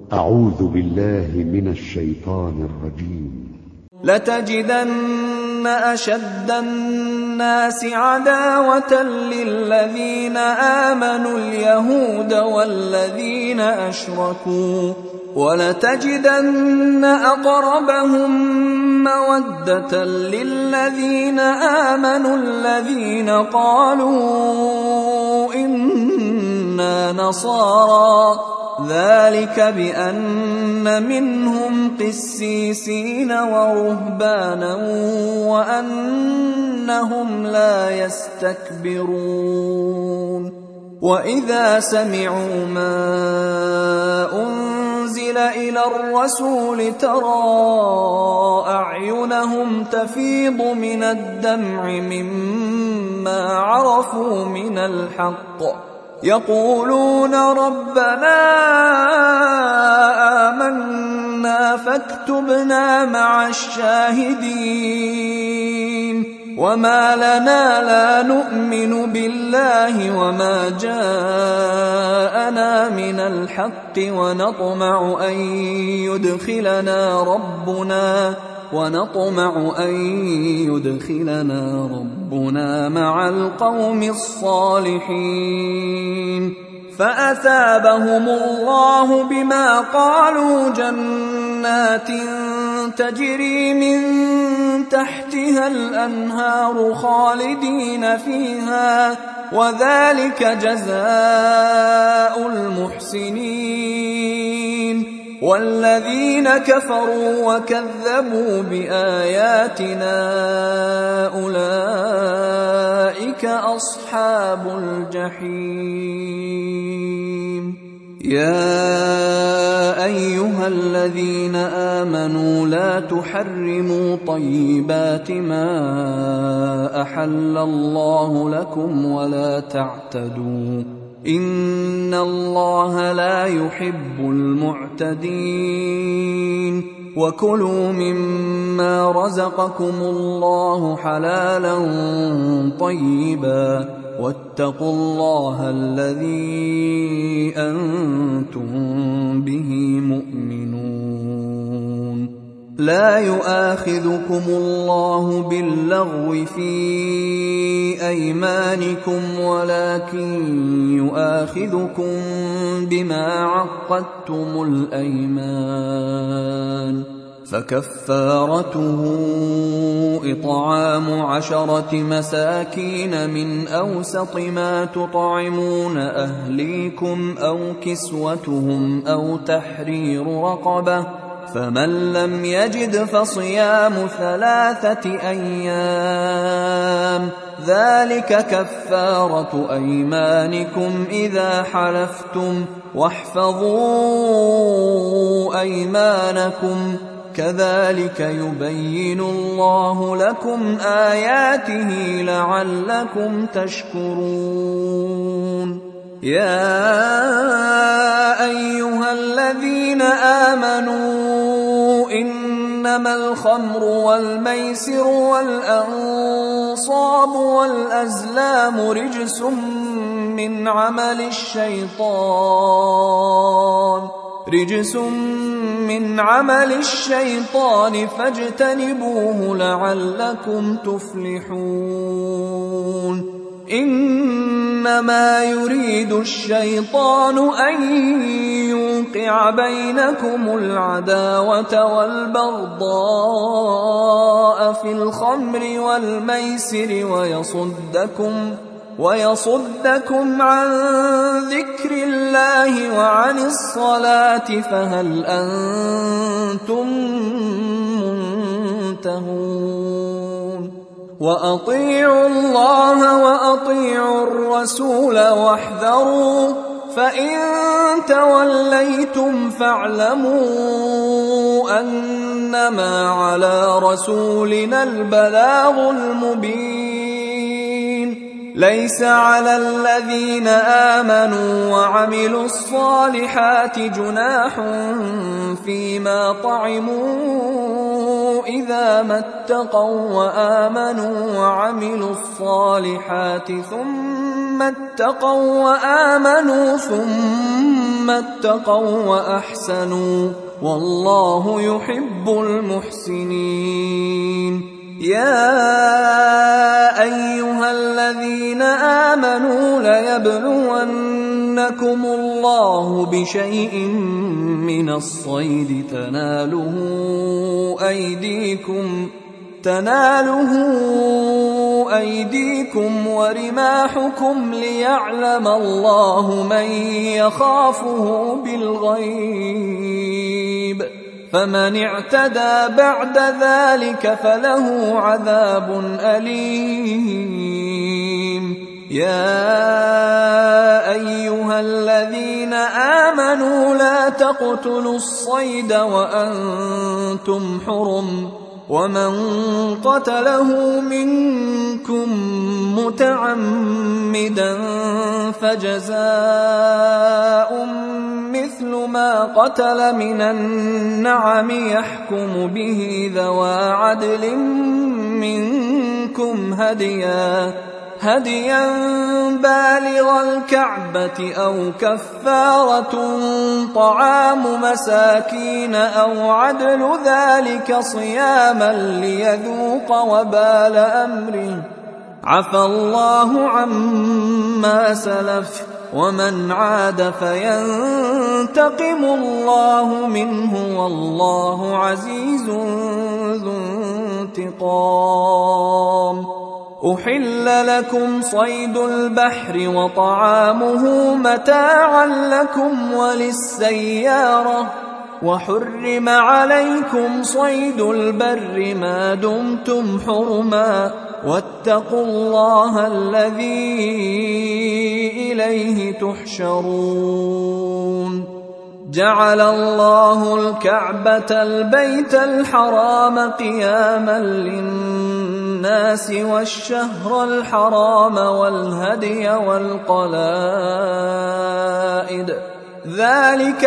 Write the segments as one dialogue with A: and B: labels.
A: أعوذ بالله من الشيطان الرجيم.
B: لتجدن أشد الناس عداوة للذين آمنوا اليهود والذين أشركوا، ولتجدن أقربهم مودة للذين آمنوا الذين قالوا إنا نصارى، ذلك بأن منهم قسيسين ورهبانا وأنهم لا يستكبرون. وإذا سمعوا ما أنزل إلى الرسول ترى أعينهم تفيض من الدمع مما عرفوا من الحق، يقولون ربنا آمنا فاكتبنا مع الشاهدين. وما لنا لا نؤمن بالله وما جاءنا من الحق ونطمع أن يدخلنا ربنا مع القوم الصالحين. فأثابهم الله بما قالوا جنات تجري من تحتها الأنهار خالدين فيها، وذلك جزاء المحسنين. والذين كفروا وكذبوا بآياتنا أولئك أصحاب الجحيم. يا أيها الذين آمنوا لا تحرموا طيبات ما أحل الله لكم ولا تعتدوا، إن الله لا يحب المعتدين. وكلوا مما رزقكم الله حلالا طيبا، واتقوا الله الذي أنتم به مؤمنون. لا يؤاخذكم الله باللغو في أيمانكم، ولكن يؤاخذكم بما عقدتم الأيمان، فكفارته إطعام 10 مساكين من أوسط ما تطعمون أهليكم أو كسوتهم أو تحرير رقبة، فمن لم يجد فصيام 3 أيام، ذلك كفارة أيمانكم إذا حلفتم، واحفظوا أيمانكم، كذلك يبين الله لكم آياته لعلكم تشكرون. يا أيها الذين آمنوا إنما الخمر والميسر والأنصاب والأزلام رجس من عمل الشيطان فاجتنبوه لعلكم تفلحون. إنما يريد الشيطان أن يوقع بينكم العداوة والبغضاء في الخمر والميسر ويصدكم عن ذكر الله وعن الصلاة، فهل أنتم منتهون؟ وأطيعوا الله وأطيعوا الرسول واحذروا، فإن توليتم فاعلموا أنما على رسولنا البلاغ المبين. ليس على الذين آمنوا وعملوا الصالحات جناح فيما طعموا إذا ما اتقوا وآمنوا وعملوا الصالحات ثم ثم اتقوا وأحسنوا والله يحب المحسنين. يا أيها الذين آمنوا ليبلونكم الله بشيء من الصيد تناله أيديكم ورماحكم ليعلم الله من يخافه بالغيب، فمن اعتدى بعد ذلك فله عذاب أليم. يا أيها الذين آمنوا لا تقتلوا الصيد وأنتم حرم، ومن قتله منكم متعمدا فجزاء مثل ما قتل من النعم يحكم به ذوى عدل منكم هديا بالغ الكعبة أو كفارة طعام مساكين أو عدل ذلك صياما ليذوق وبال أمره، عفى الله عما سلف ومن عاد فينتقم الله منه والله عزيز ذو انتقام. أحل لكم صيد البحر وطعامه متاعا لكم وللسيارة، وحرم عليكم صيد البر ما دمتم حرما، واتقوا الله الذي إليه تحشرون. جعل الله الكعبة البيت الحرام قياما للناس والشهر الحرام والهدي والقلائد، ذلك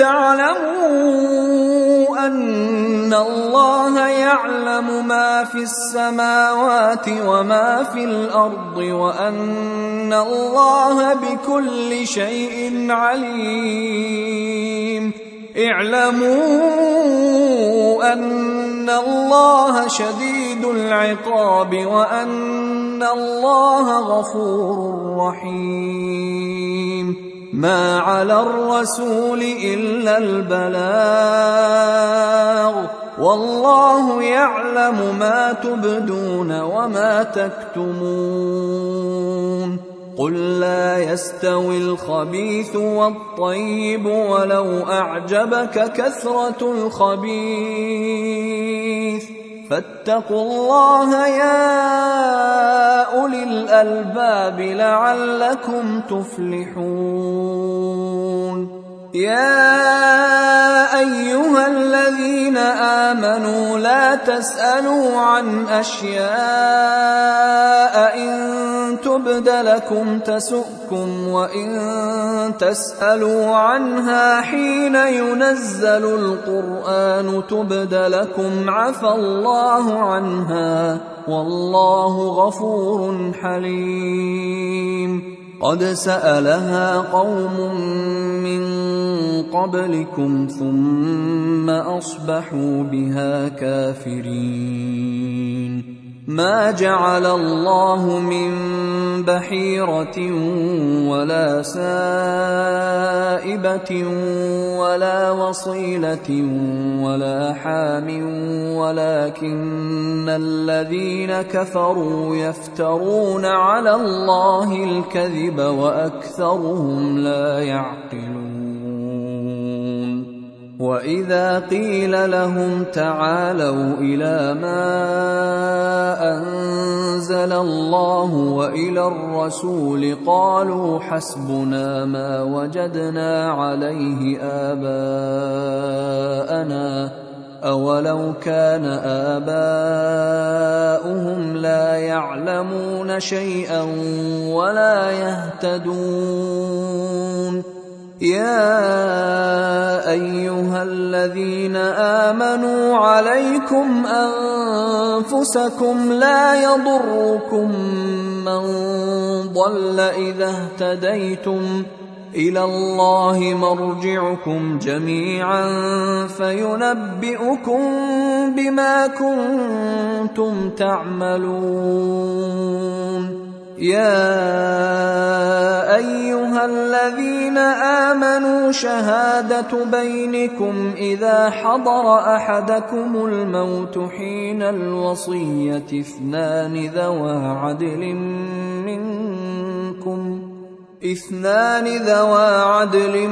B: لتعلموا أن الله يعلم ما في السماوات وما في الأرض وأن الله بكل شيء عليم. اعلموا أن الله شديد العقاب وأن الله غفور رحيم. ما على الرسول إلا البلاغ، والله يعلم ما تبدون وما تكتمون. قل لا يستوي الخبيث والطيب ولو أعجبك كثرة الخبيث، فاتقوا الله يا أولي الألباب لعلكم تفلحون. يا أيها الذين آمنوا لا تسألوا عن أشياء إن تبد لكم تسؤكم، وإن تسألوا عنها حين ينزل القرآن تبد لكم عفى الله عنها والله غفور حليم. قد سألها قوم من قبلكم ثم أصبحوا بها كافرين. ما جعل الله من بحيرة ولا سائبة ولا وصيلة ولا حام ولكن الذين كفروا يفترون على الله الكذب وأكثرهم لا يعقلون. وإذا قيل لهم تعالوا إلى ما أنزل الله وإلى الرسول قالوا حسبنا ما وجدنا عليه آباءنا أولو كان آباؤهم لا يعلمون شيئا ولا يهتدون. يا أيها الذين آمنوا عليكم أنفسكم لا يضركم من ضل إذا اهتديتم إلى الله مرجعكم جميعا فينبئكم بما كنتم تعملون. يا أيها الذين آمنوا شهادة بينكم إذا حضر أحدكم الموت حين الوصية اثنان ذوى عدل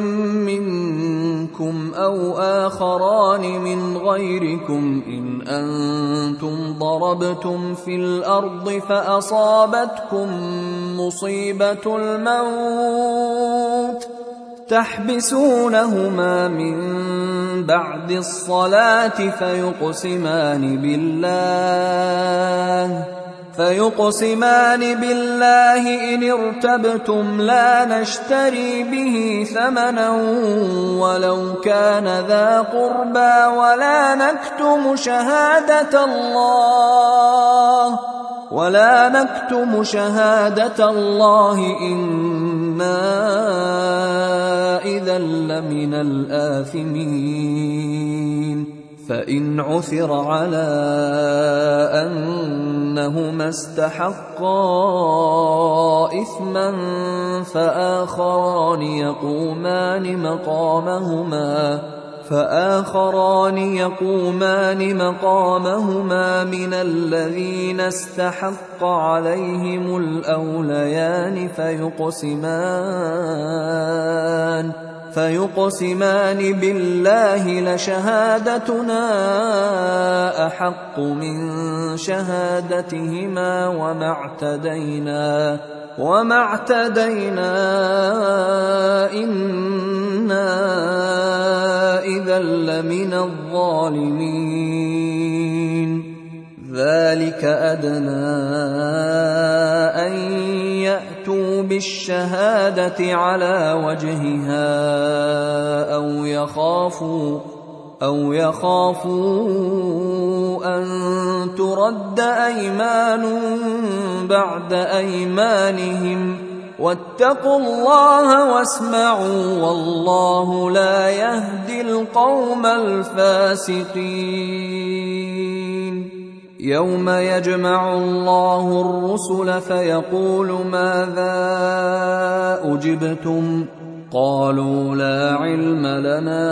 B: منكم أو آخران من غيركم إن أنتم ضربتم في الأرض فأصابتكم مصيبة الموت تحبسونهما من بعد الصلاة فيقسمان بالله إن ارتبتم لا نشتري به ثمنا ولو كان ذا قربى ولا نكتم شهادة الله إنا إذا لمن الآثمين. فإن عثر على أنهما استحقا إثما فآخران يقومان مقامهما من الذين استحق عليهم الأوليان فيقسمان بالله لشهادتنا أحق من شهادتهما وما اعتدينا إنا إذا لمن الظالمين. ذلك أدنى أن يأتوا بالشهادة على وجهها أو يخافوا أن ترد أيمان بعد أيمانهم واتقوا الله واسمعوا والله لا يهدي القوم الفاسقين. يوم يجمع الله الرسل فيقول ماذا أجبتم قالوا لا علم لنا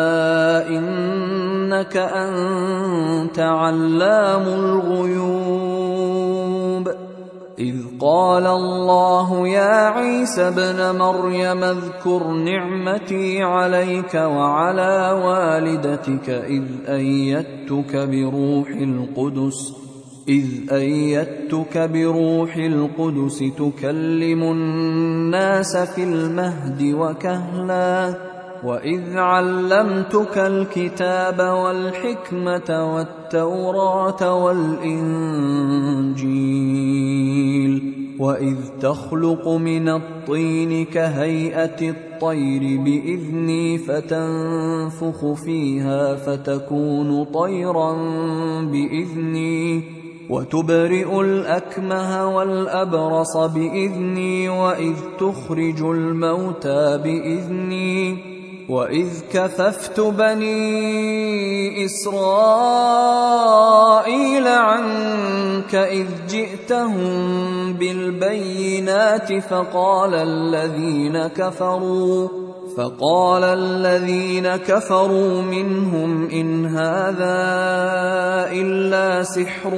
B: إنك أنت علام الغيوب. إذ قال الله يا عيسى ابن مريم اذكر نعمتي عليك وعلى والدتك إذ أيدتك بروح القدس تكلم الناس في المهد وكهلا وإذ علمتك الكتاب والحكمة والتوراة والإنجيل وإذ تخلق من الطين كهيئة الطير بإذني فتنفخ فيها فتكون طيرا بإذني وتبرئ الأكمه والأبرص بإذني وإذ تخرج الموتى بإذني وإذ كففت بني إسرائيل عنك إذ جئتهم بالبينات فقال الذين كفروا منهم إن هذا إلا سحر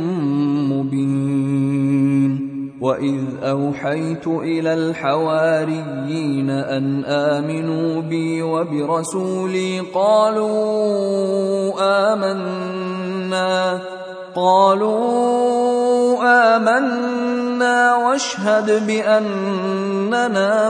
B: مبين. وإذ أوحيت إلى الحواريين أن آمنوا بي وبرسولي قالوا آمنا واشهد بأننا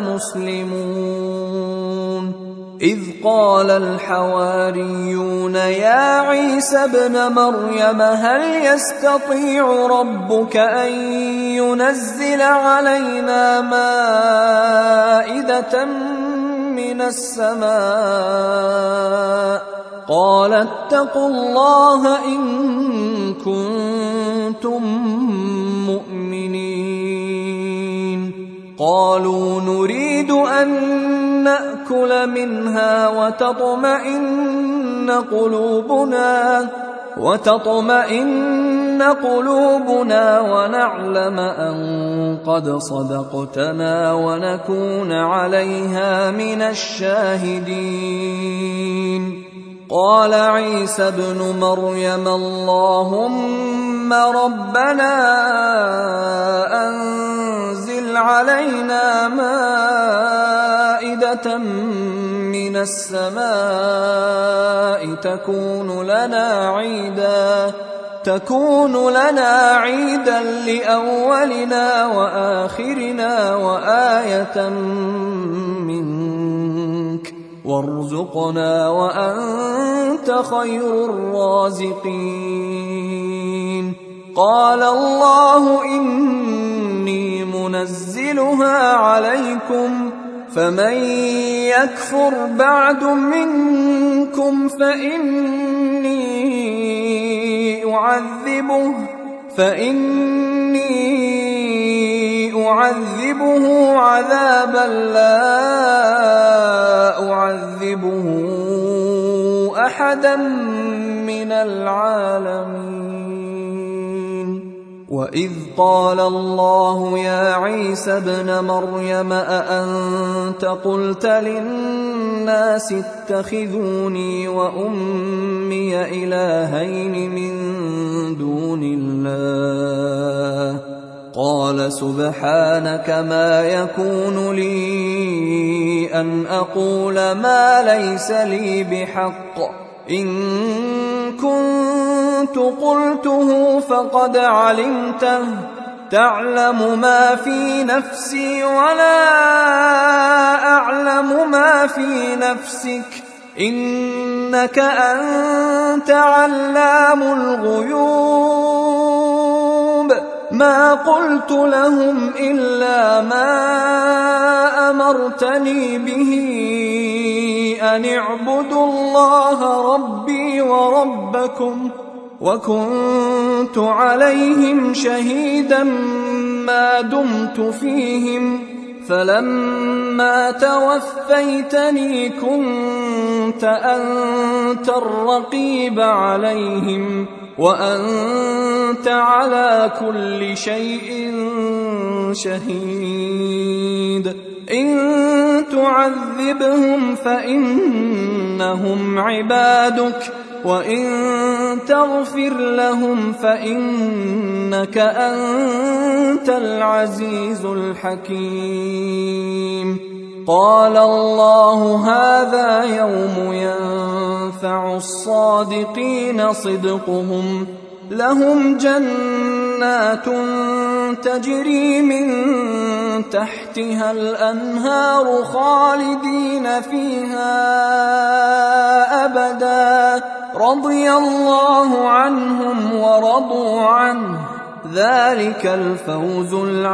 B: مسلمون. إذ قال الحواريون يا عيسى ابن مريم هل يستطيع ربك أن ينزل علينا مائدة من السماء قال اتقوا الله إن كنتم مؤمنين. قالوا نريد أن نأكل منها وتطمئن قلوبنا ونعلم أن قد صدقتنا ونكون عليها من الشاهدين. قال عيسى ابن مريم اللهم ربنا أنزل علينا مائدة من السماء تكون لنا عيدا لأولنا وآخرنا وآية منك وارزقنا وأنت خير الرازقين. قال الله إني منزلها عليكم فمن يكفر بعد منكم فإني أعذبه عذابا لا أعذبه أحدا من العالمين. وإذ قال الله يا عيسى ابن مريم أأنت قلت للناس اتخذوني وأمي إلهين من دون الله قال سبحانك ما يكون لي أن أقول ما ليس لي بحق إن كنت قلته فقد علمته تعلم ما في نفسي ولا أعلم ما في نفسك إنك أنت علام الغيوب. ما قلت لهم إلا ما أمرتني به أن اعبدوا الله ربي وربكم وكنت عليهم شهيدا ما دمت فيهم فلما توفيتني كنت أنت الرقيب عليهم وأنت على كل شيء شهيد. إن تعذبهم فإنهم عبادك وإن تغفر لهم فإنك أنت العزيز الحكيم. قال الله هذا يوم ينفع الصادقين صدقهم لهم جنات تجري من تحتها الأنهار خالدين فيها أبدا رضي الله عنهم ورضوا عنه ذلك الفوز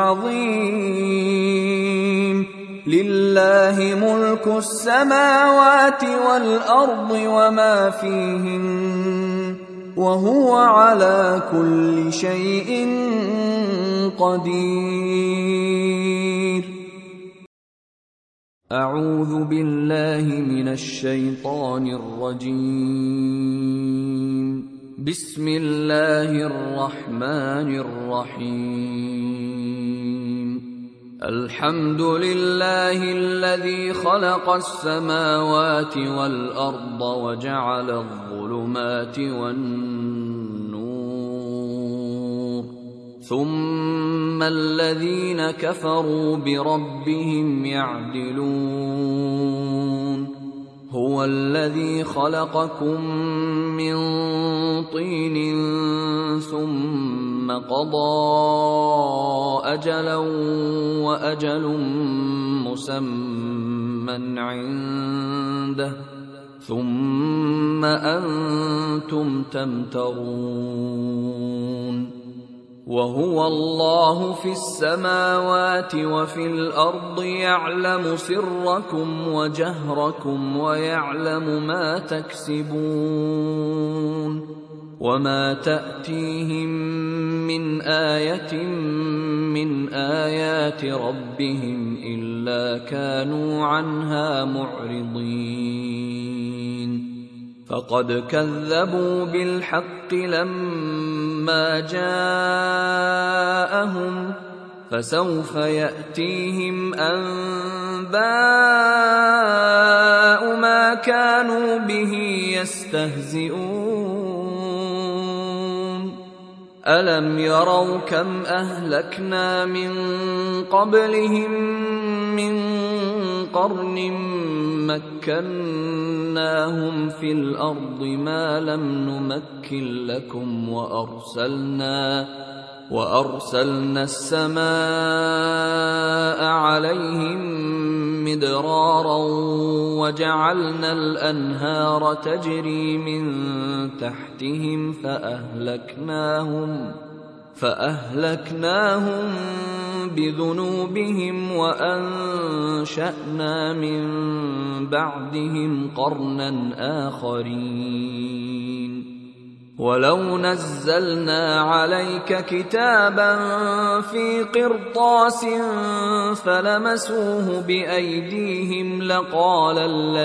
B: العظيم. لله ملك السماوات والأرض وما فيهن وهو على كل شيء قدير. أعوذ بالله من الشيطان الرجيم. بسم الله الرحمن الرحيم. الحمد لله الذي خلق السماوات والأرض وجعل الظلمات والنور ثم الذين كفروا بربهم يعدلون. هو الذي خلقكم من طين ثم قضى أجلا وأجل مسمى عنده ثم أنتم تمترون. وهو الله في السماوات وفي الأرض يعلم سركم وجهركم ويعلم ما تكسبون. وما تأتيهم من آية من آيات ربهم إلا كانوا عنها معرضين فقد كذبوا بالحق لما جاءهم فسوف يأتيهم أنباء ما كانوا به يستهزئون ألم يروا كم أهلكنا من قبلهم من قرن مكناهم في الأرض ما لم نمكن لكم وأرسلنا السماء عليهم مدرارا وجعلنا الأنهار تجري من تحتهم فأهلكناهم بذنوبهم وأنشأنا من بعدهم قرنا آخرين ولو نزلنا عليك كتابا في قرطاس فلمسوه بأيديهم لقال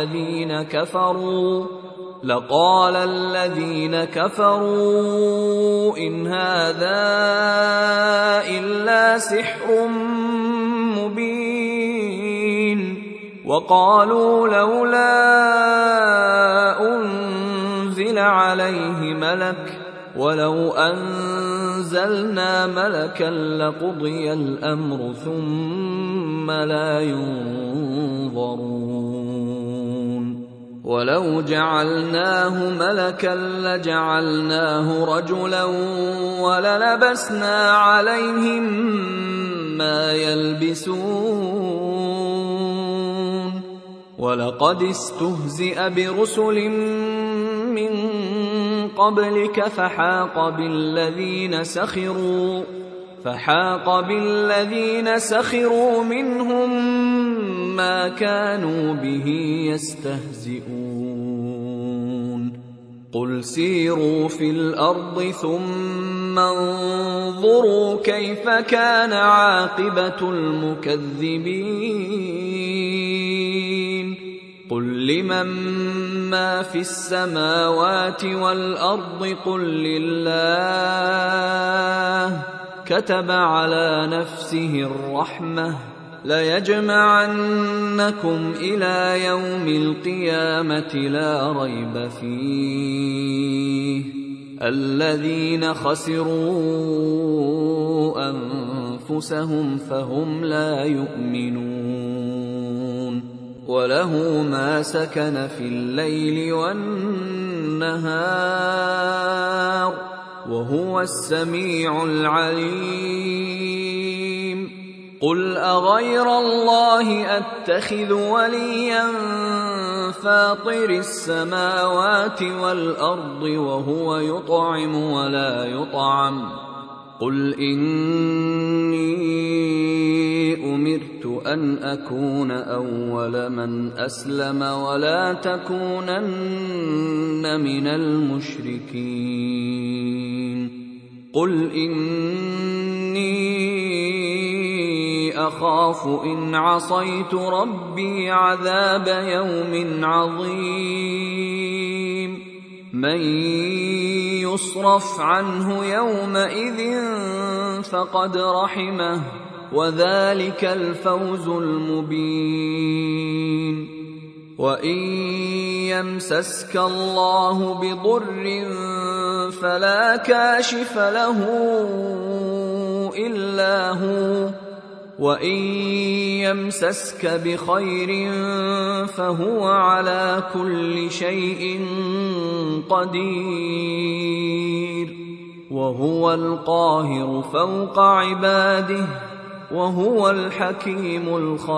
B: الذين كفروا إن هذا إلا سحر مبين وقالوا لولا أنزل عليه ملك ولو أنزلنا ملكا لقضي الأمر ثم لا ينظرون ولو جعلناه ملكا لجعلناه رجلا وللبسنا عليهم ما يلبسون ولقد استهزئ برسل من قبلك فحاق بالذين سخروا منهم ما كانوا به يستهزئون قل سيروا في الأرض ثم انظروا كيف كان عاقبة المكذبين قل لمن ما في السماوات والأرض قل لله كتب على نفسه الرحمة ليجمعنكم إلى يوم القيامة لا ريب فيه الذين خسروا أنفسهم فهم لا يؤمنون وله ما سكن في الليل والنهار وهو السميع العليم قل أغير الله أتخذ وليا فاطر السماوات والأرض وهو يطعم ولا يطعم قل إني أمرت أن أكون أول من أسلم ولا تكونن من المشركين قل إني أخاف إن عصيت ربي عذاب يوم عظيم من يصرف عنه يومئذ فقد رحمه وذلك الفوز المبين وإن يمسسك الله بضر فلا كاشف له إلا هو وإن يمسسك بخير فهو على كل شيء قدير وهو القاهر فوق عباده وهو الحكيم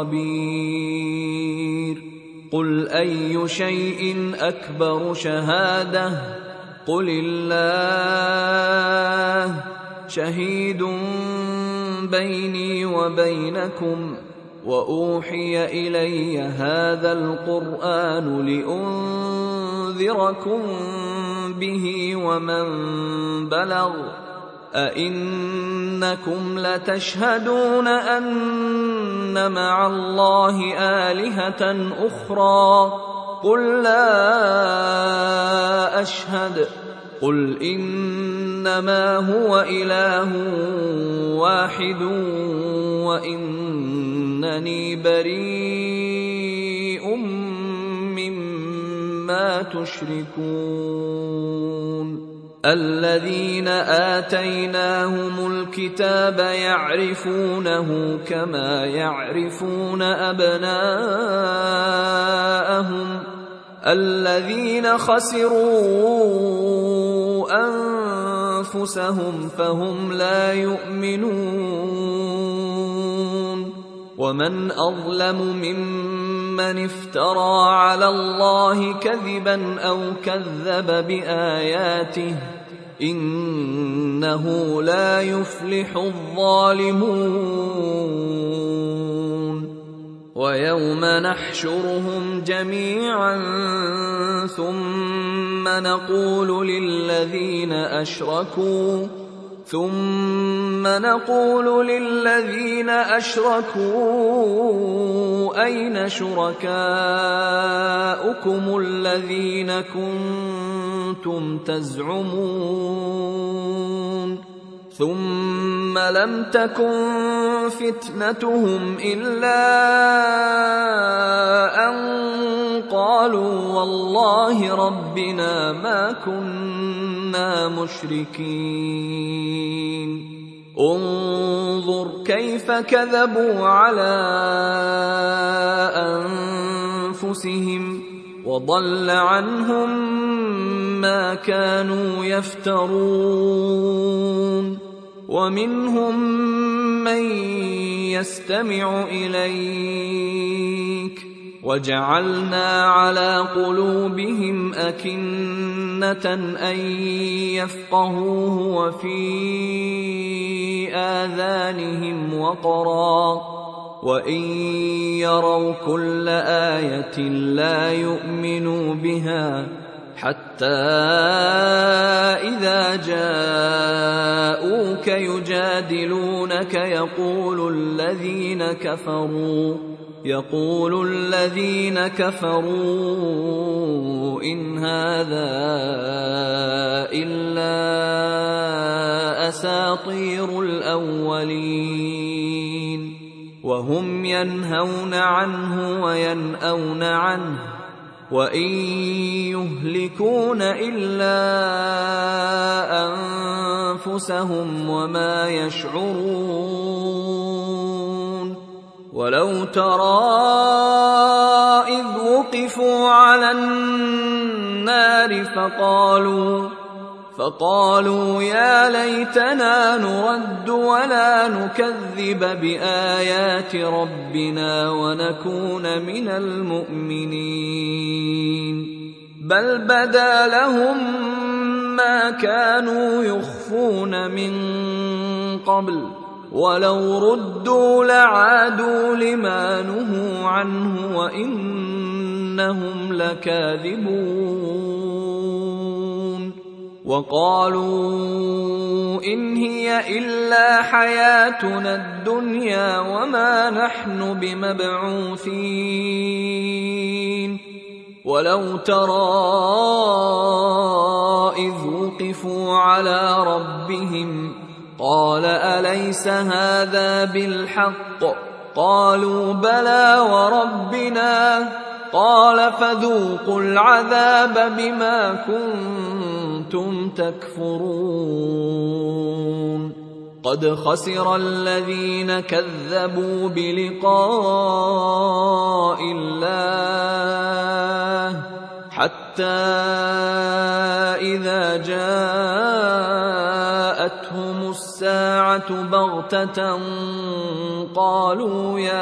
B: الخبير قل أي شيء أكبر شهادة قل الله شهيد بيني وبينكم وأوحي إلي هذا القرآن لأنذركم به ومن بلغ أئنكم لتشهدون أن مع الله آلهة أخرى قل لا أشهد قل إنما هو إله واحد وإنني بريء مما تشركون الذين آتيناهم الكتاب يعرفونه كما يعرفون أبناءهم الذين خسروا أنفسهم فهم لا يؤمنون ومن أظلم ممن افترى على الله كذبا أو كذب بآياته إنه لا يفلح الظالمون ويوم نحشرهم جميعا ثم نقول للذين أشركوا أين شركاؤكم الذين كنتم تزعمون ثم لم تكن فتنتهم إلا أن قالوا والله ربنا ما كنا مشركين انظر كيف كذبوا على أنفسهم وضل عنهم ما كانوا يفترون ومنهم من يستمع إليك وجعلنا على قلوبهم أكنة أن يفقهوه وفي آذانهم وقرا وإن يروا كل آية لا يؤمنوا بها حتى إذا جاءوك يجادلونك يقول الذين كفروا إن هذا إلا أساطير الأولين وهم ينهون عنه وينأون عنه وإن يهلكون إلا أنفسهم وما يشعرون ولو ترى إذ وقفوا على النار فقالوا يا ليتنا نرد ولا نكذب بآيات ربنا ونكون من المؤمنين بل بدا لهم ما كانوا يخفون من قبل ولو ردوا لعادوا لما نهوا عنه وإنهم لكاذبون وقالوا إن هي إلا حياتنا الدنيا وما نحن بمبعوثين ولو ترى إذ وقفوا على ربهم قال أليس هذا بالحق قالوا بلى وربنا قال فذوقوا العذاب بما كنتم تكفرون قد خسر الذين كذبوا بلقاء الله حتى إذا جاءتهم الساعة بغتة قالوا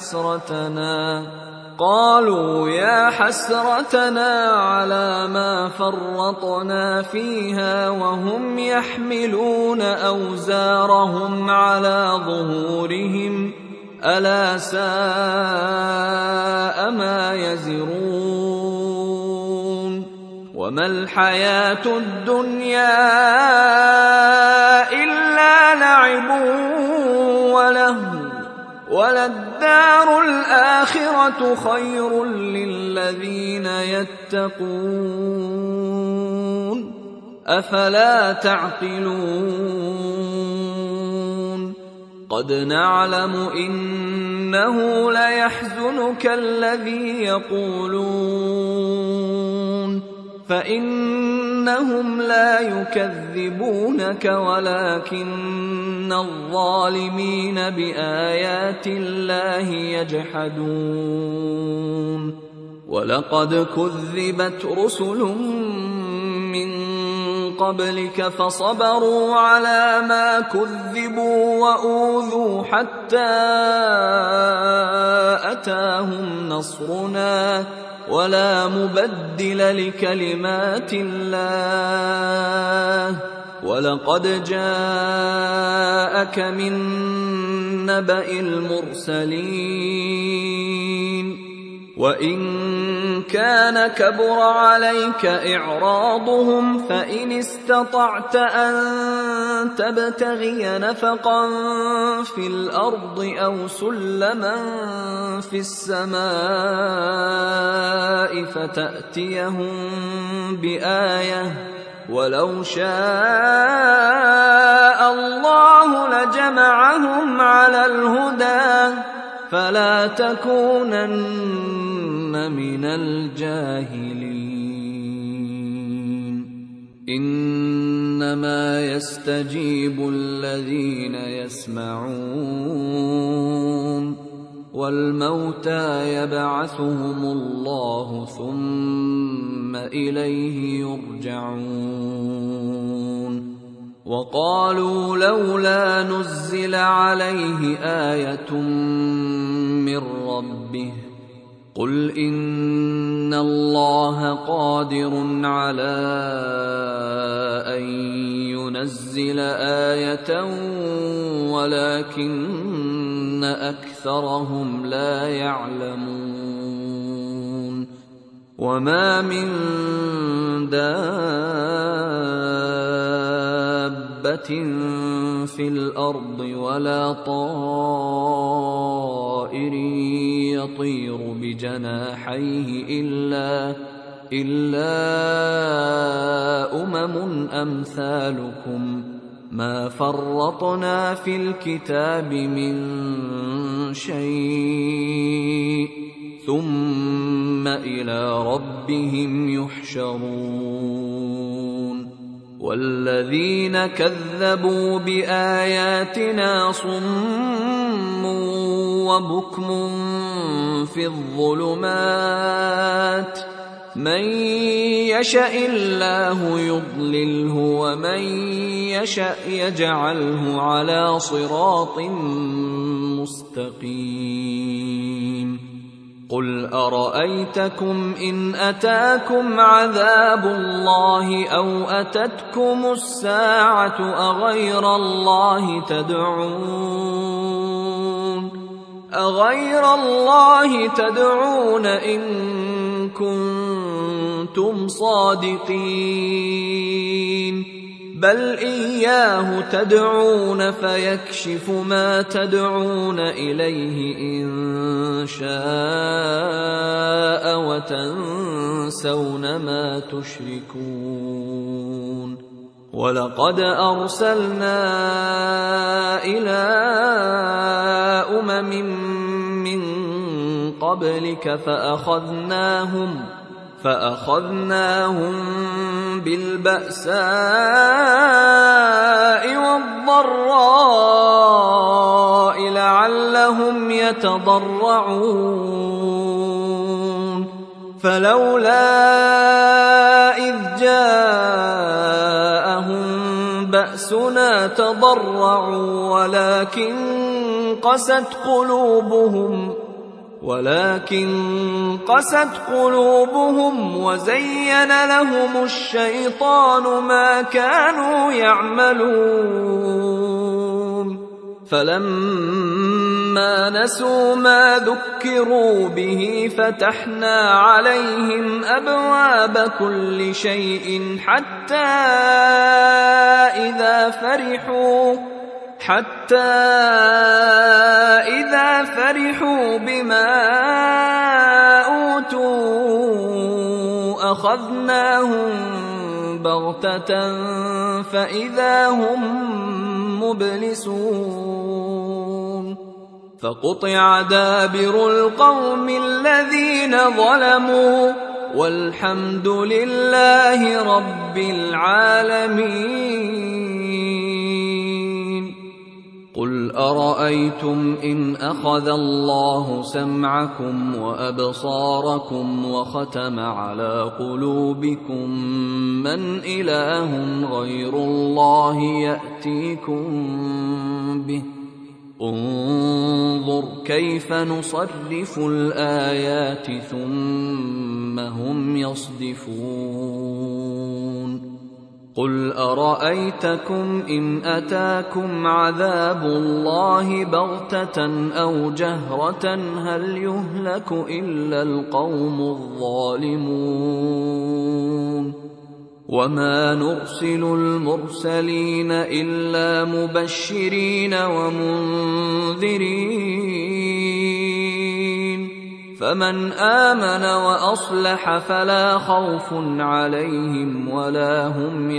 B: يا حسرتنا على ما فرطنا فيها وهم يحملون أوزارهم على ظهورهم ألا ساء ما يزرون وما الحياة الدنيا إلا لعب ولهو وللدار الآخرة خير للذين يتقون أفلا تعقلون قد نعلم إنه ليحزنك الذي يقولون فإنهم لا يكذبونك ولكن الظالمين بآيات الله يجحدون ولقد كذبت رسل من قبلك فصبروا على ما كذبوا وأوذوا حتى أتاهم نصرنا ولا مبدل لكلمات الله ولقد جاءك من نبأ المرسلين وإن كان كبر عليك إعراضهم فإن استطعت أن تبتغي نفقا في الأرض أو سلما في السماء فتأتيهم بآية ولو شاء الله لجمعهم على الهدى فلا تكونن من الجاهلين إنما يستجيب الذين يسمعون والموتى يبعثهم الله ثم إليه يرجعون وقالوا لولا نزل عليه آية من ربه قل إن الله قادر على أن ينزل آية ولكن أكثرهم لا يعلمون وما من دابة في الأرض ولا طائر يطير بجناحيه إلا أمم أمثالكم ما فرطنا في الكتاب من شيء ثم إلى ربهم يحشرون والذين كذبوا بآياتنا صم وبكم في الظلمات من يشاء الله يضلله ومن يشاء يجعله على صراط مستقيم قل أرأيتكم إن أتاكم عذاب الله أو أتتكم الساعة أغير الله تدعون إن كنتم صادقين بل إياه تدعون فيكشف ما تدعون إليه إن شاء وتنسون ما تشركون ولقد أرسلنا إلى أمم من قبلك فأخذناهم بالبأساء والضراء لعلهم يتضرعون فلولا إذ جاءهم بأسنا تضرعوا ولكن قست قلوبهم وزين لهم الشيطان ما كانوا يعملون فلما نسوا ما ذكروا به فتحنا عليهم أبواب كل شيء حتى إذا فرحوا بما أوتوا أخذناهم بغتة فإذا هم مبلسون فقطع دابر القوم الذين ظلموا والحمد لله رب العالمين. قل أرأيتم إن أخذ الله سمعكم وأبصاركم وختم على قلوبكم من إله غير الله يأتيكم به انظر كيف نصرف الآيات ثم هم يصدفون. قل أرأيتكم إن أتاكم عذاب الله بغتة أو جهرة هل يهلك إلا القوم الظالمون. وما نرسل المرسلين إلا مبشرين ومنذرين فمن آمن وأصلح فلا خوف عليهم ولا هم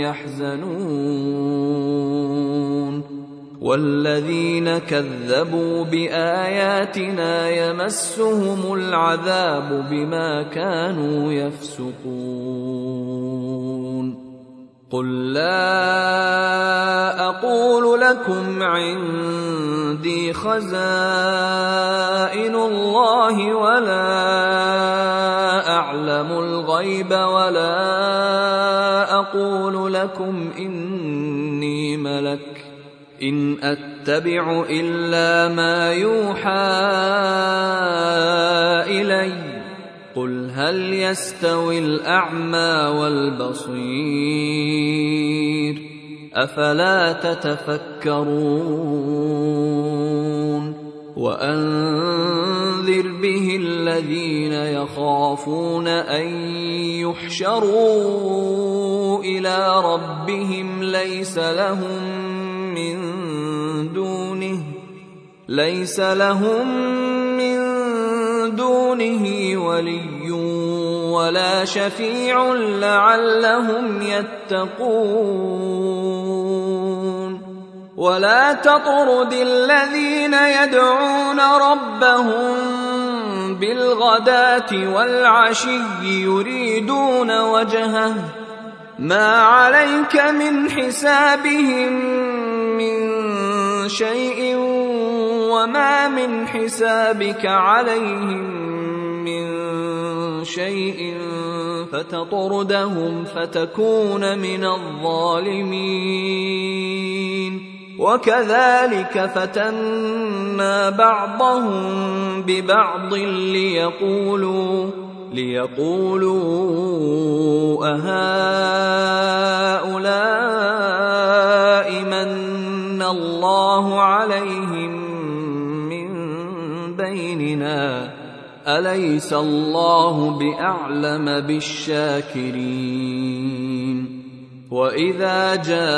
B: يحزنون. والذين كذبوا بآياتنا يمسهم العذاب بما كانوا يفسقون. قل لا أقول لكم عندي خزائن الله ولا أعلم الغيب ولا أقول لكم إني ملك إن أتبع إلا ما يوحى إلي قل هل يستوي الأعمى والبصير أفلا تتفكرون. وأنذر به الذين يخافون أن يحشروا إلى ربهم ليس لهم من دونه ولي ولا شفيع لعلهم يتقون. ولا تطرد الذين يدعون ربهم بالغداة والعشي يريدون وجهه ما عليك من حسابهم من شيء وما من حسابك عليهم من شيء فتطردهم فتكون من الظالمين. وكذلك فتنا بعضهم ببعض ليقولوا أهؤلاء من الله عليهم من بيننا أليس الله بأعلم بالشاكرين. وإذا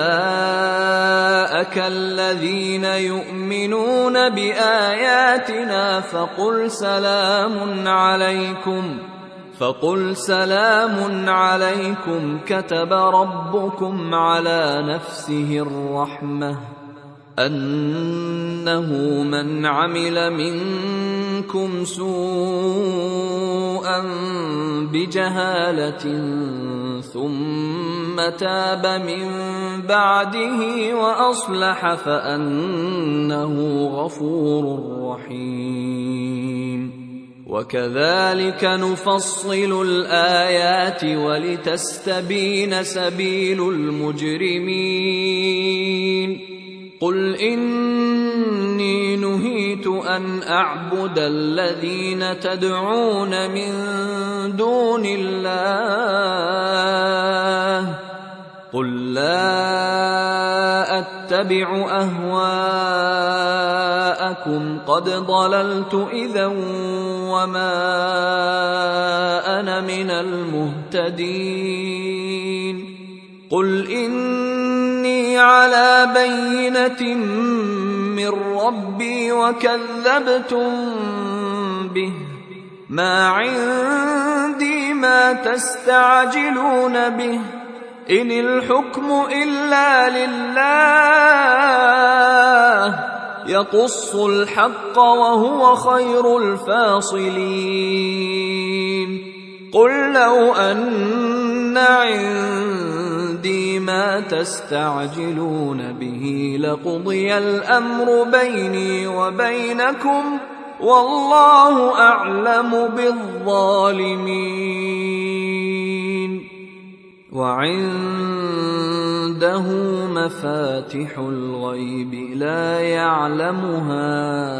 B: جاءك الذين يؤمنون بآياتنا فقل سلام عليكم كتب ربكم على نفسه الرحمة أنه من عمل منكم سوءا بجهالة ثم تاب من بعده وأصلح فأنه غفور رحيم. وكذلك نفصل الآيات ولتستبين سبيل المجرمين. قل إني نهيت أن أعبد الذين تدعون من دون الله قل لا أتبع أهواءكم وَفَاكُمْ قَدْ ضَلَلْتُ إِذًا وَمَا أَنَا مِنَ الْمُهْتَدِينَ قُلْ إِنِّي عَلَىٰ بَيِّنَةٍ مِّن رَّبِّي وَكَذَّبْتُم بِهِ مَا عِندِي مَا تَسْتَعْجِلُونَ بِهِ إِنِ الْحُكْمُ إِلَّا لِلَّهِ يَقُصُّ الْحَقَّ وَهُوَ خَيْرُ الْفَاصِلِينَ قُل لَّوْ أَنَّ عِندِي مَا تَسْتَعْجِلُونَ بِهِ لَقُضِيَ الْأَمْرُ بَيْنِي وَبَيْنَكُمْ وَاللَّهُ أَعْلَمُ بِالظَّالِمِينَ وَعِندَهُ مَفَاتِحُ الْغَيْبِ لَا يَعْلَمُهَا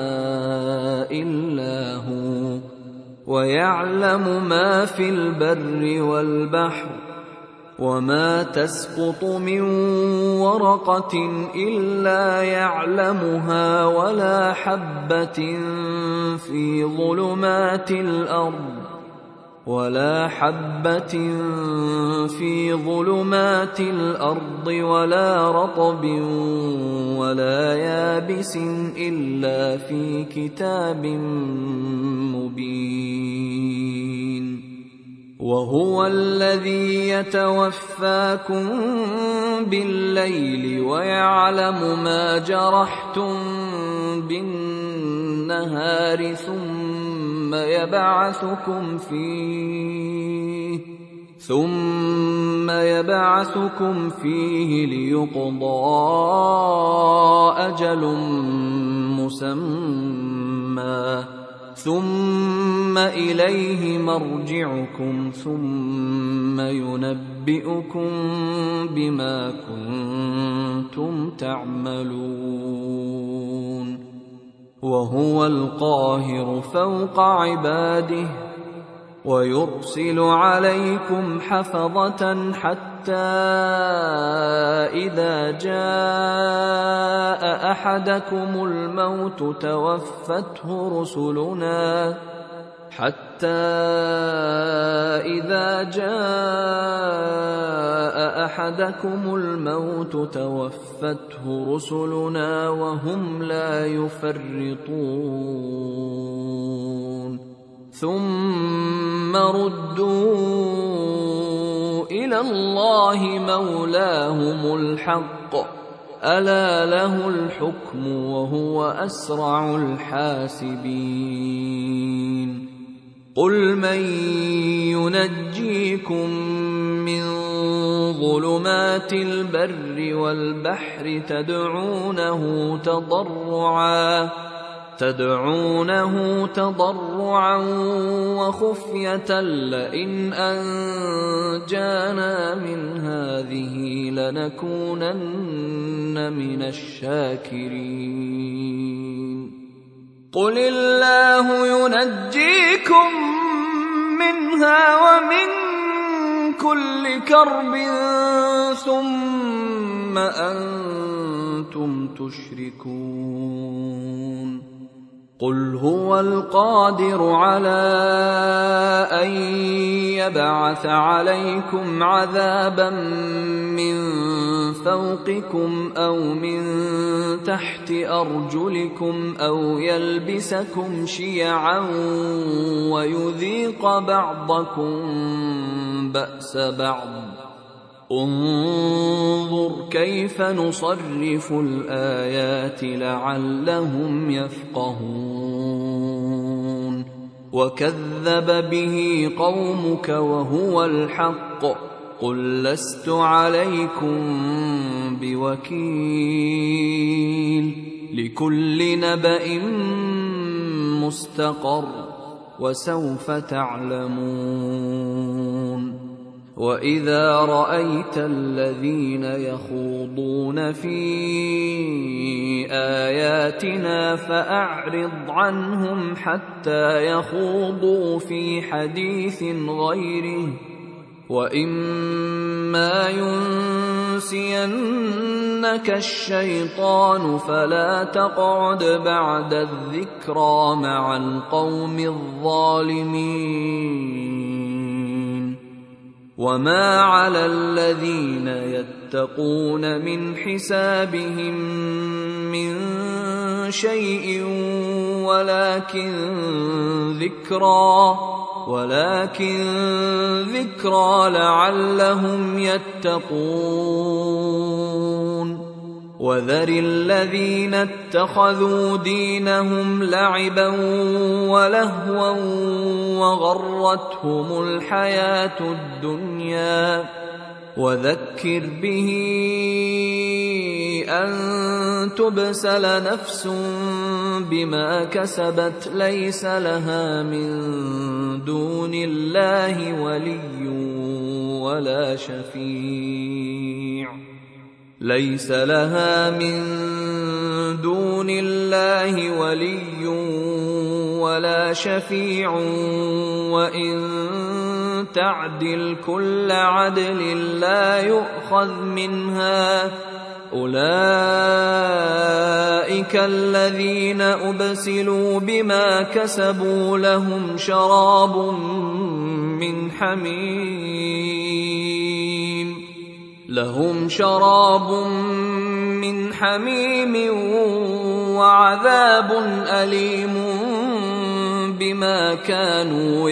B: إِلَّا هُوَ وَيَعْلَمُ مَا فِي الْبَرِّ وَالْبَحْرِ وَمَا تَسْقُطُ مِنْ وَرَقَةٍ إِلَّا يَعْلَمُهَا وَلَا حَبَّةٍ فِي ظُلُمَاتِ الْأَرْضِ وَلَا رَطْبٍ وَلَا يَابِسٍ إِلَّا فِي كِتَابٍ مُبِينٍ وَهُوَ الَّذِي يَتَوَفَّاكُم بِاللَّيْلِ وَيَعْلَمُ مَا جَرَحْتُم بِالنَّهَارِ ثُمَّ يَبْعَثُكُمْ فِيهِ لِيُقْضَىٰ أَجَلٌ مُّسَمًّى ثُمَّ إِلَيْهِ مَرْجِعُكُمْ ثُمَّ يُنَبِّئُكُم بِمَا كُنتُمْ تَعْمَلُونَ وَهُوَ الْقَاهِرُ فَوْقَ عِبَادِهِ وَيُرْسِلُ عَلَيْكُمْ حَفَظَةً حَتَّىٰ إِذَا جَاءَ أَحَدَكُمُ الموت توفته رسلنا وهم لا يفرطون ثم ردوا إلى الله مولاهم الحق ألا له الحكم وهو أسرع الحاسبين قل من ينجيكم من ظلمات البر والبحر تدعونه تضرعا وخفية لئن أنجانا من هذه لنكونن من الشاكرين قل الله ينجيكم منها ومن كل كرب ثم أنتم تشركون قل هو القادر على أن يبعث عليكم عذابا من فوقكم أو من تحت أرجلكم أو يلبسكم شيعا ويذيق بعضكم بأس بعض انظر كيف نصرف الآيات لعلهم يفقهون وكذب به قومك وهو الحق قل لست عليكم بوكيل لكل نبأ مستقر وسوف تعلمون وَإِذَا رَأَيْتَ الَّذِينَ يَخُوضُونَ فِي آيَاتِنَا فَأَعْرِضْ عَنْهُمْ حَتَّى يَخُوضُوا فِي حَدِيثٍ غَيْرِهِ وَإِمَّا ينسينك الشيطان فلا تقعد بعد الذكرى مع القوم الظالمين. وما على الذين يتقون من حسابهم من شيء ولكن ذكرى لعلهم يتقون. وذر الذين اتخذوا دينهم لعبا ولهوا وغرتهم الحياة الدنيا وذكر به أن تبسل نفس بما كسبت ليس لها من دون الله ولي ولا شفيع وإن تعدل كل عدل لا يؤخذ منها. أولئك الذين أبسلوا بما كسبوا لهم شراب من حميم وعذاب أليم بما كانوا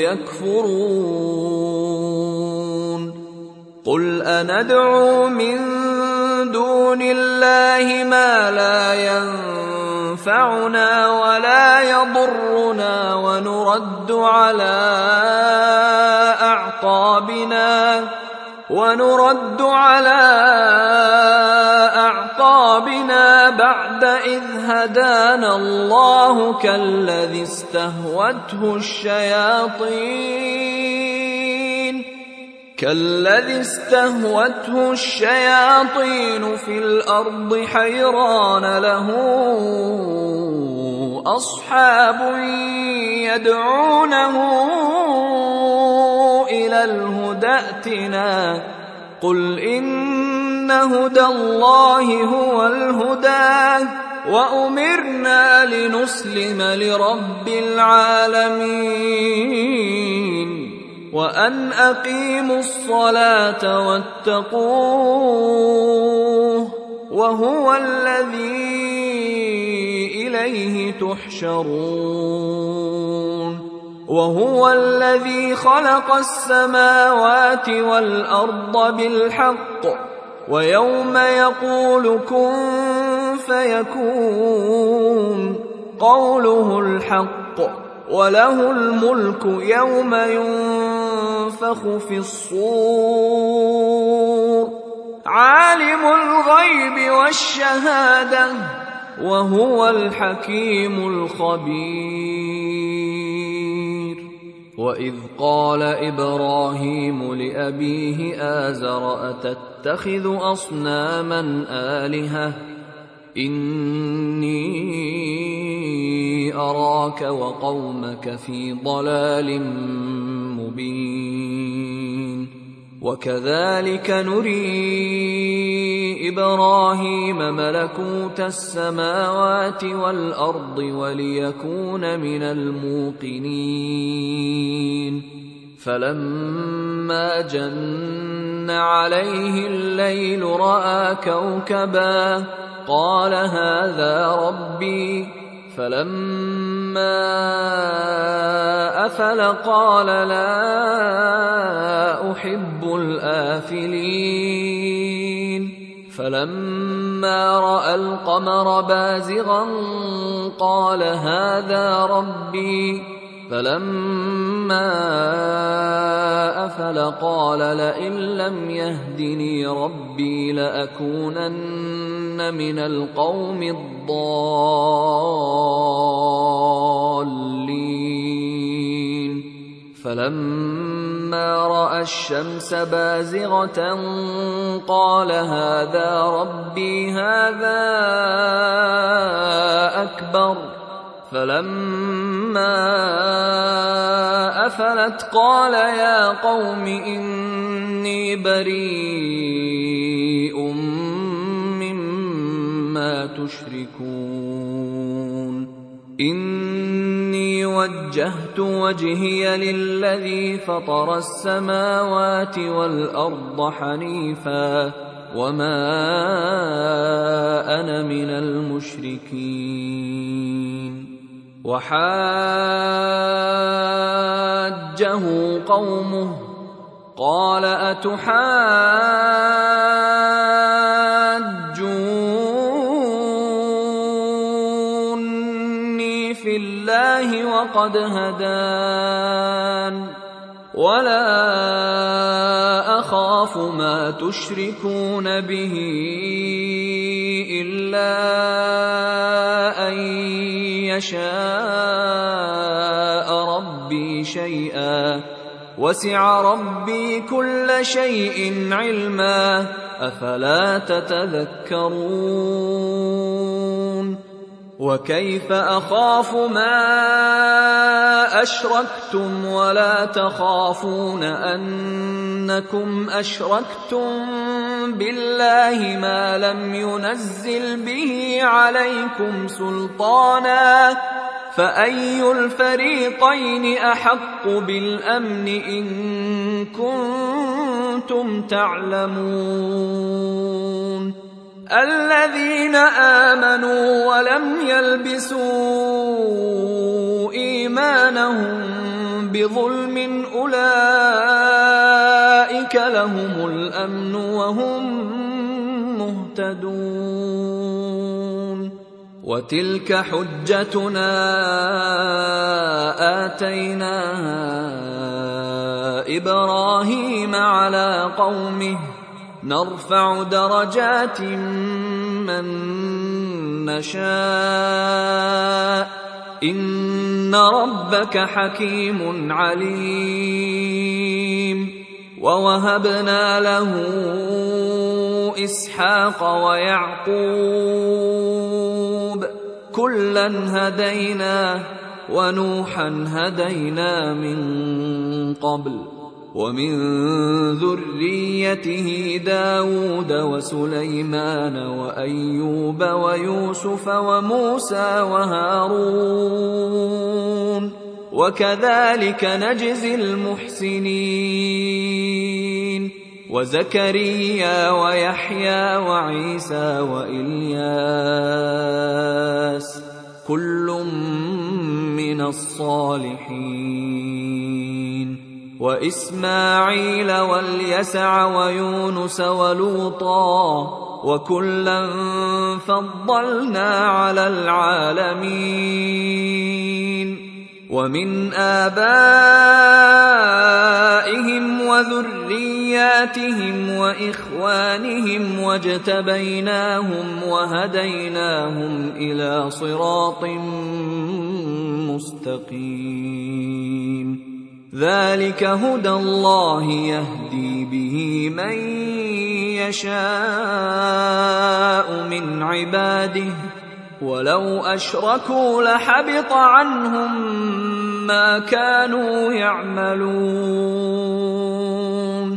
B: يكفرون. قل أندعو من دون الله ما لا ينفعنا ولا يضرنا ونرد على أعقابنا بعد إذ هدانا الله كالذي استهوته الشياطين في الأرض حيران له أصحاب يدعونه إلى الهدى ائتنا. قل إن هدى الله هو الهدى وأمرنا لنسلم لرب العالمين وأن أقيموا الصلاة واتقوه وهو الذي إليه تحشرون. وهو الذي خلق السماوات والأرض بالحق ويوم يقول كن فيكون قوله الحق وله الملك يوم ينفخ في الصور عالم الغيب والشهادة وهو الحكيم الخبير. وإذ قال إبراهيم لأبيه آزر أتتخذ أصناما آلهة إني أراك وقومك في ضلال مبين. وكذلك نري إبراهيم ملكوت السماوات والأرض وليكون من الموقنين. فلما جن عليه الليل رأى كوكبا قال هذا ربي فلما أفل قال لا أحب الآفلين. فلما رأى القمر بازغا قال هذا ربي فلما أفل قال لئن لم يهدني ربي لأكونن من القوم الضالين. فلما رأى الشمس بازغة قال هذا ربي هذا أكبر. فلما أفلت قال يا قوم إني إني بريء مما تشركون إني وجهت وجهي للذي فطر السماوات والأرض حنيفا وما أنا من المشركين وحاجه قومه قال أتحاجوني في الله وقد هدان ولا أخاف ما تشركون به إلا أن يشاء ربي شيئا وسع ربي كل شيء علما أفلا تتذكرون وكيف أخاف ما أشركتم ولا تخافون أنكم أشركتم بالله ما لم ينزل به عليكم سلطانا فأي الفريقين أحق بالأمن إن كنتم تعلمون الذين آمنوا ولم يلبسوا إيمانهم بظلم أولئك لهم الأمن وهم مهتدون وتلك حجتنا آتيناها إبراهيم على قومه نرفع درجات من نشاء إن ربك حكيم عليم ووهبنا له إسحاق ويعقوب كلا هدينا ونوحا هدينا من قبل ومن ذريته داود وسليمان وأيوب ويوسف وموسى وهارون وكذلك نجزي المحسنين وزكريا ويحيى وعيسى وإلياس كل من الصالحين وإسماعيل واليسع ويونس ولوطا وكلا فضلنا على العالمين ومن آبائهم وذرياتهم وإخوانهم واجتبيناهم وهديناهم إلى صراط مستقيم ذلك هدى الله يهدي به من يشاء من عباده ولو أشركوا لحبط عنهم ما كانوا يعملون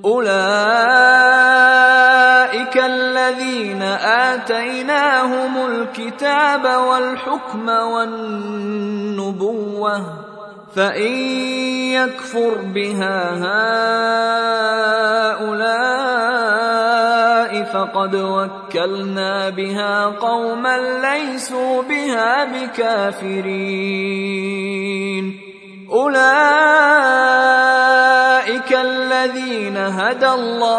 B: أولئك الذين آتيناهم الكتاب والحكم والنبوة فإن يكفر بها هؤلاء فقد وكلنا بها قوما ليسوا بها بكافرين أولئك الذين هدى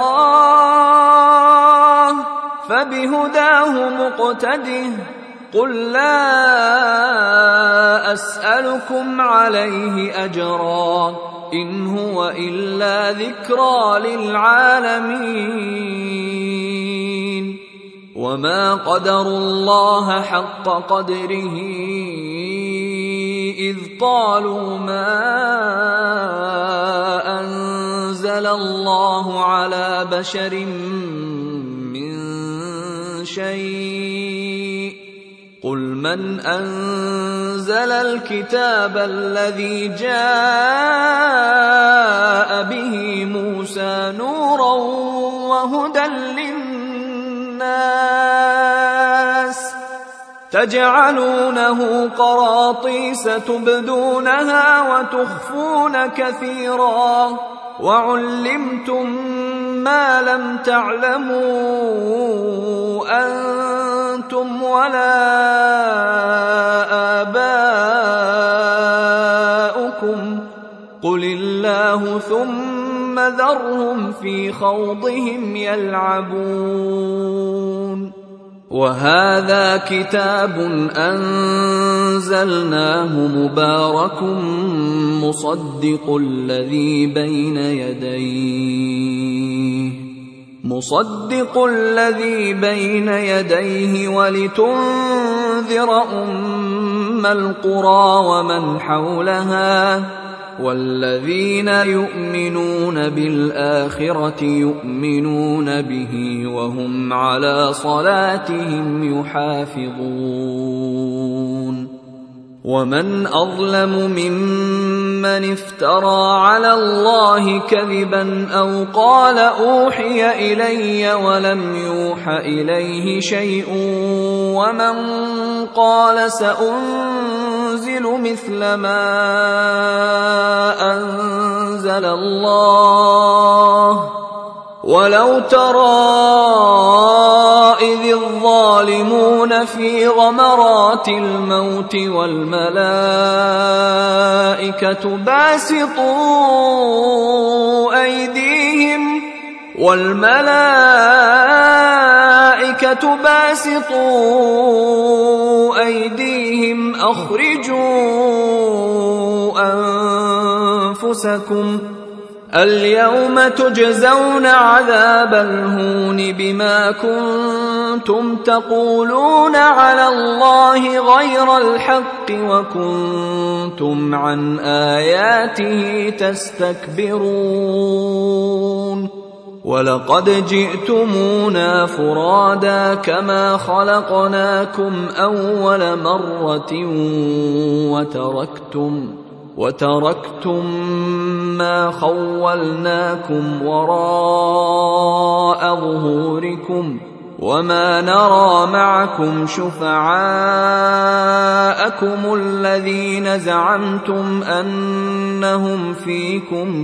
B: الله فبهداه مقتده قل لا أسألكم عليه أجرا إن هو إلا ذكرى للعالمين وما قدروا الله حق قدره إذ قالوا ما أنزل الله على بشر من شيء قل من أنزل الكتاب الذي جاء به موسى نورا وهدى للناس تجعلونه قراطيس تبدونها وتخفون كثيرا وعلمتم ما لم تعلموا أنتم ولا آباؤكم قل الله ثم ذرهم في خوضهم يلعبون وهذا كتاب أنزلناه مبارك مصدق الذي بين يديه ولتنذر أم القرى ومن حولها والذين يؤمنون بالآخرة يؤمنون به وهم على صلاتهم يحافظون ومن أظلم ممن افترى على الله كذبا أو قال أوحي إلي ولم يوح إليه شيء ومن قال سأنزل مثل ما أنزل الله ولو ترى إذ الظالمون في غمرات الموت والملائكة باسطوا أيديهم أخرجوا أنفسكم اليوم تجزون عذاب الهون بما كنتم تقولون على الله غير الحق وكنتم عن آياته تستكبرون ولقد جئتمونا فرادا كما خلقناكم أول مرة وتركتم ما خولناكم وراء ظهوركم وما نرى معكم شفعاءكم الذين زعمتم أنهم فيكم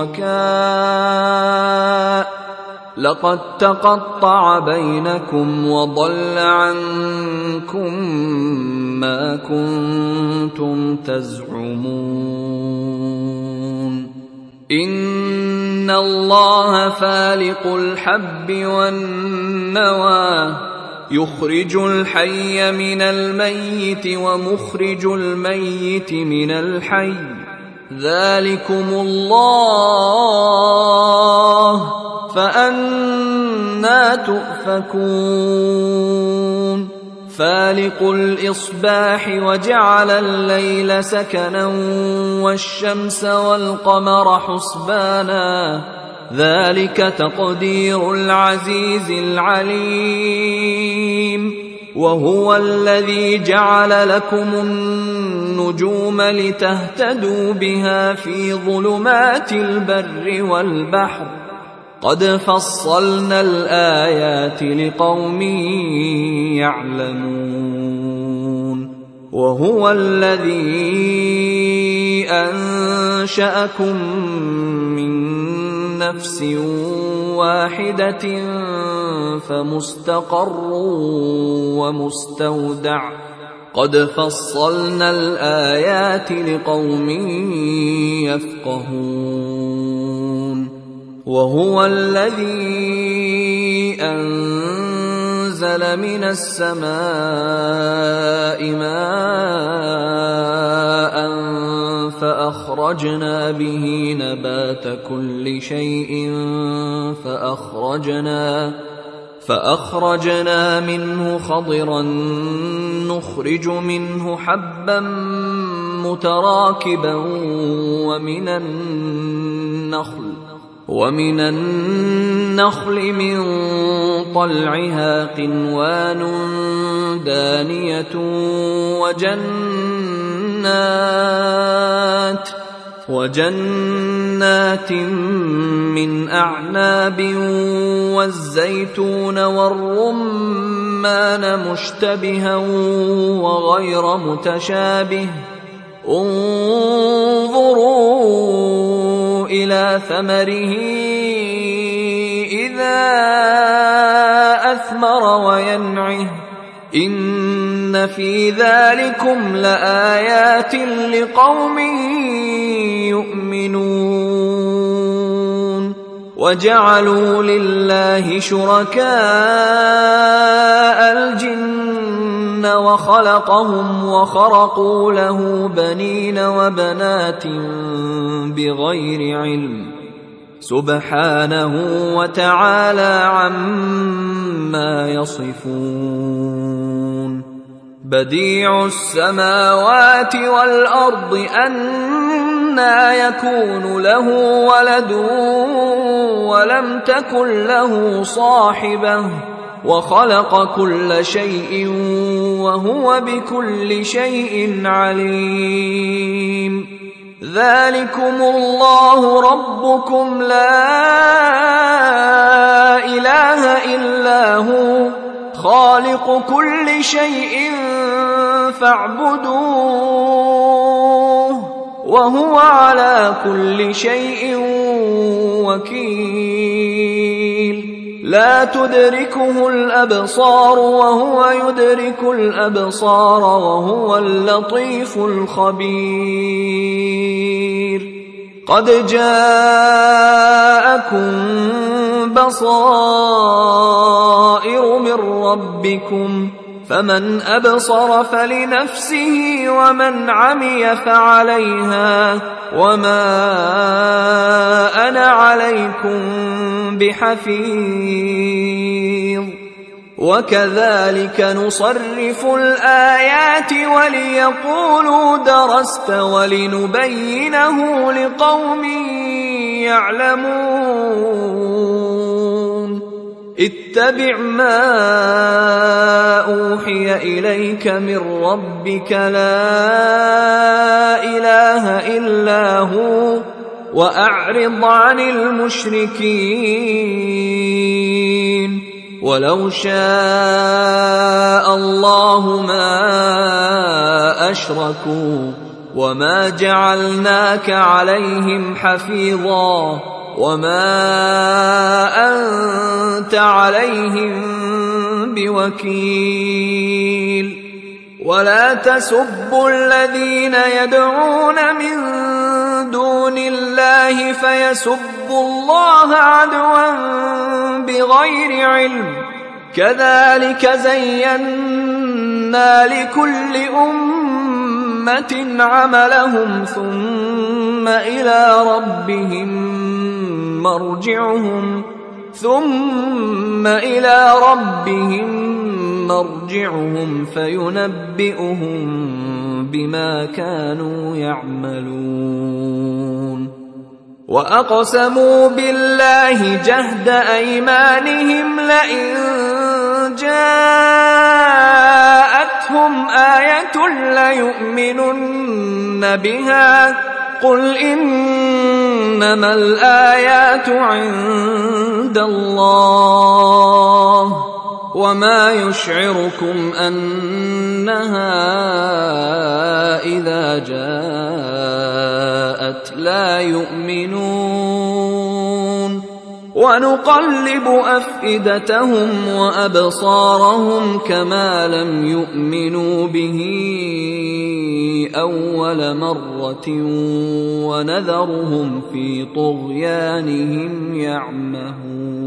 B: شركاء لقد تقطع بينكم وضل عنكم ما كنتم تزعمون إن الله فالق الحب والنوى يخرج الحي من الميت ومخرج الميت من الحي ذلكم الله فأنى تؤفكون فالق الإصباح وجعل الليل سكنا والشمس والقمر حسبانا ذلك تقدير العزيز العليم وهو الذي جعل لكم النجوم لتهتدوا بها في ظلمات البر والبحر قد فصلنا الآيات لقوم يعلمون وهو الذي أنشأكم من نفس واحدة فمستقر ومستودع قد فصلنا الآيات لقوم يفقهون وهو الذي أنزل من السماء ماء فأخرجنا به نبات كل شيء فأخرجنا منه خضرا نخرج منه حبا متراكبا ومن النخل من طلعها قنوان دانية وجنات من أعناب والزيتون والرمان مشتبها وغير متشابه انظروا إلى ثمره إذا أثمر وينعه إن في ذلكم لآيات لقوم يؤمنون وجعلوا لله شركاء الجن وخلقهم وخرقوا له بنين وبنات بغير علم سبحانه وتعالى عما يصفون بديع السماوات والأرض أنى يكون له ولد ولم تكن له صاحبة وخلق كل شيء وهو بكل شيء عليم ذلكم الله ربكم لا إله إلا هو خالق كل شيء فاعبدوه وهو على كل شيء وكيل لا تدركه الأبصار وهو يدرك الأبصار وهو اللطيف الخبير قد جاءكم بصائر من ربكم فمن أبصر فلنفسه ومن عمي فعليها وما أنا عليكم بحفيظ وكذلك نصرف الآيات وليقولوا درست ولنبينه لقوم يعلمون اتبع ما أوحي إليك من ربك لا إله إلا هو وأعرض عن المشركين ولو شاء الله ما أشركوا وما جعلناك عليهم حفيظا وما أنت عليهم بوكيل ولا تسبوا الذين يدعون من دون الله فيسبوا الله عدوا بغير علم كذلك زينا لكل أمة عملهم ثم إلى ربهم مرجعهم فينبئهم بما كانوا يعملون وأقسموا بالله جهد أيمانهم لئن جاءتهم آية ليؤمنن بها قل إنما الآيات عند الله وما يشعركم أنها إذا جاءت لا يؤمنون ونقلب أفئدتهم وأبصارهم كما لم يؤمنوا به أول مرة ونذرهم في طغيانهم يعمهون